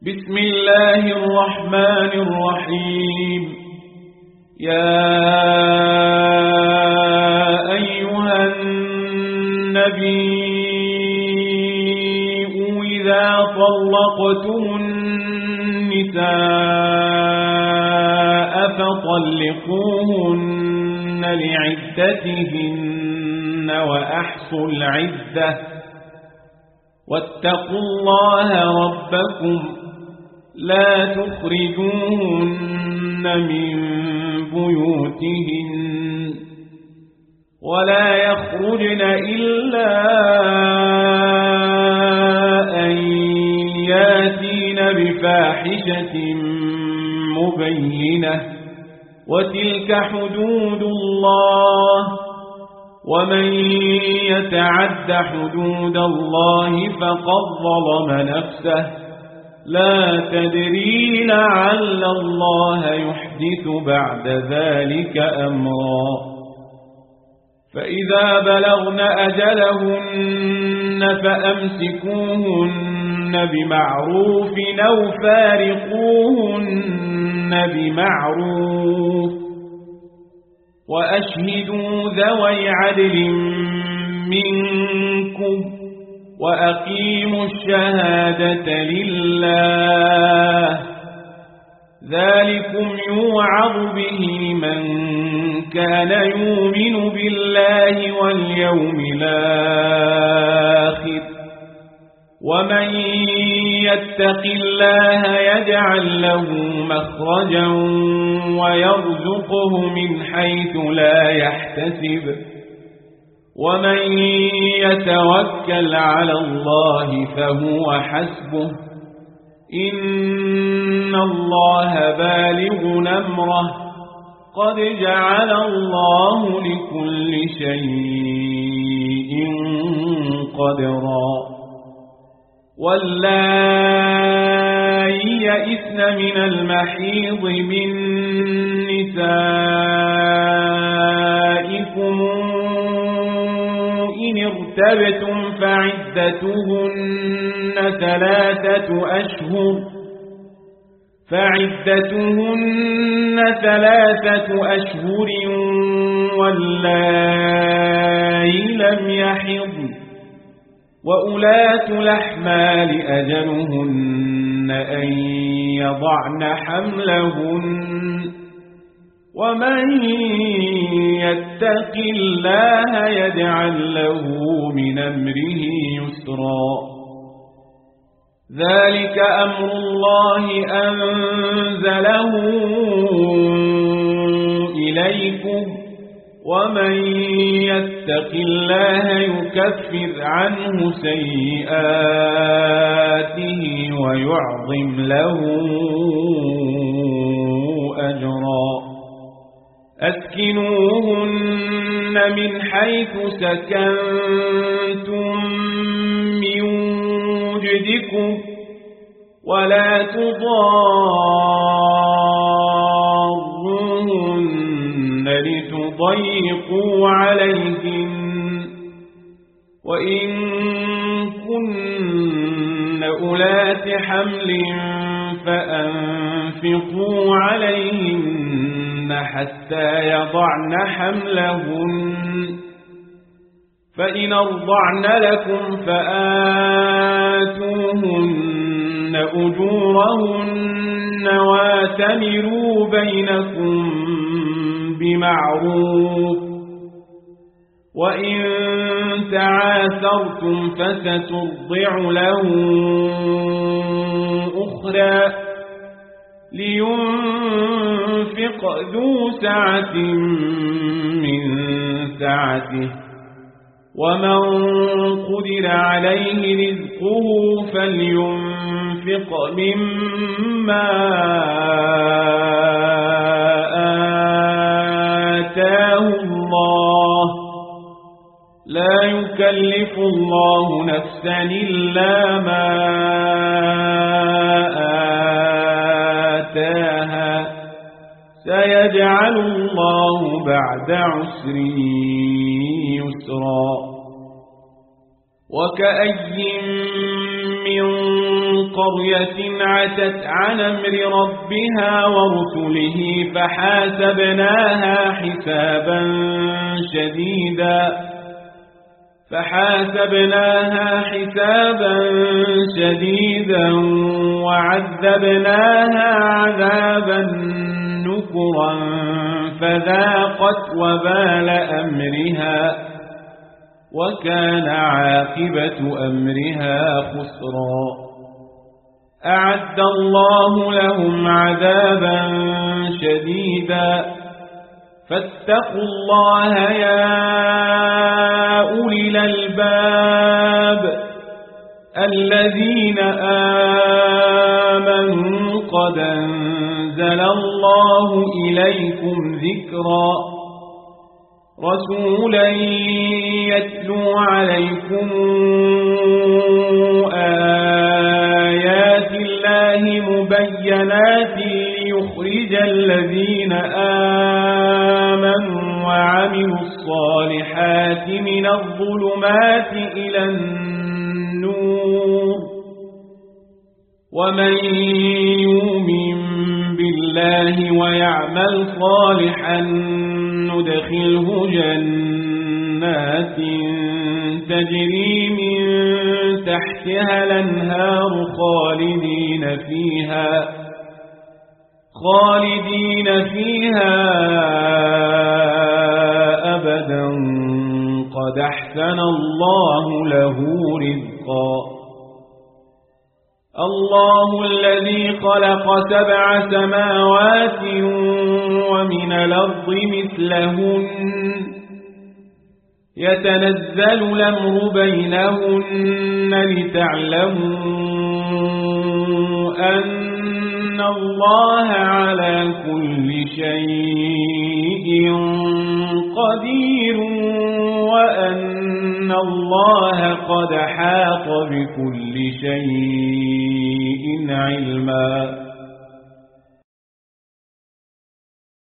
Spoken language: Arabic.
بسم الله الرحمن الرحيم. يا أيها النبي إذا طلقتم النساء فطلقوهن لعدتهن وأحصوا العدة واتقوا الله ربكم لا تخرجوهن من بيوتهن ولا يخرجن إلا أن ياتين بفاحشة مبينة وتلك حدود الله ومن يتعد حدود الله فقد ظلم نفسه لا تدري لعل الله يحدث بعد ذلك أمرا. فإذا بلغن أجلهن فأمسكوهن بمعروف أو فارقوهن بمعروف وأشهدوا ذوي عدل منكم وأقيموا الشهادة لله ذلكم يوعظ به من كان يؤمن بالله واليوم الآخر ومن يتق الله يجعل له مخرجا ويرزقه من حيث لا يحتسب ومن يتوكل على الله فهو حسبه إن الله بالغ أمره قد جعل الله لكل شيء قدرا. واللائي يئسن من المحيض من نسائكم إن ارتبتم فعدتهن ثلاثة أشهر واللائي لم يحضن وأولاة الأحمال أجلهن أن يضعن حملهن ومن يتق الله يجعل له من أمره يسرا. ذلك أمر الله أنزله إليكم ومن يتق الله يكفر عنه سيئاته ويعظم له أجرا. أسكنوهن من حيث سكنتم من وجدكم ولا تضاروهن لتضيقوا عليهن وإن كن أولات حمل فأنفقوا عليهن حتى يضعن حملهن فإن أرضعن لكم فآتوهن أجورهن واتمروا بينكم بمعروف وإن تعاثرتم فسترضع له أخرى لينفق ذو سعة من سعته ومن قدر عليه رزقه فلينفق مما آتاه الله لا يكلف الله نفسا إلا ما آتاها سيجعل الله بعد عسر يسرا. وكأي من قرية عتت عن أمر ربها ورسله فحاسبناها حسابا شديدا وعذبناها عذابا نكرا فذاقت وبال أمرها وكان عاقبة أمرها خسرا. أعد الله لهم عذابا شديدا فاتقوا الله يا أولي الألباب الذين آمنوا قد أنزل الله إليكم ذكرا رسولا يتلو عليكم آيات الله مبينات ليخرج الذين آمنوا وعملوا الصالحات من الظلمات إلى النور ومن يؤمن بالله ويعمل صالحا ندخله جنات تجري من تحتها الأنهار خالدين فيها أبدا قد أحسن الله له رزقا. الله الذي خلق 7 سماوات ومن الأرض مثلهن يتنزل الأمر بينهن لتعلموا أن الله على كل شيء قدير وأن الله قد حاط بكل شيء علما.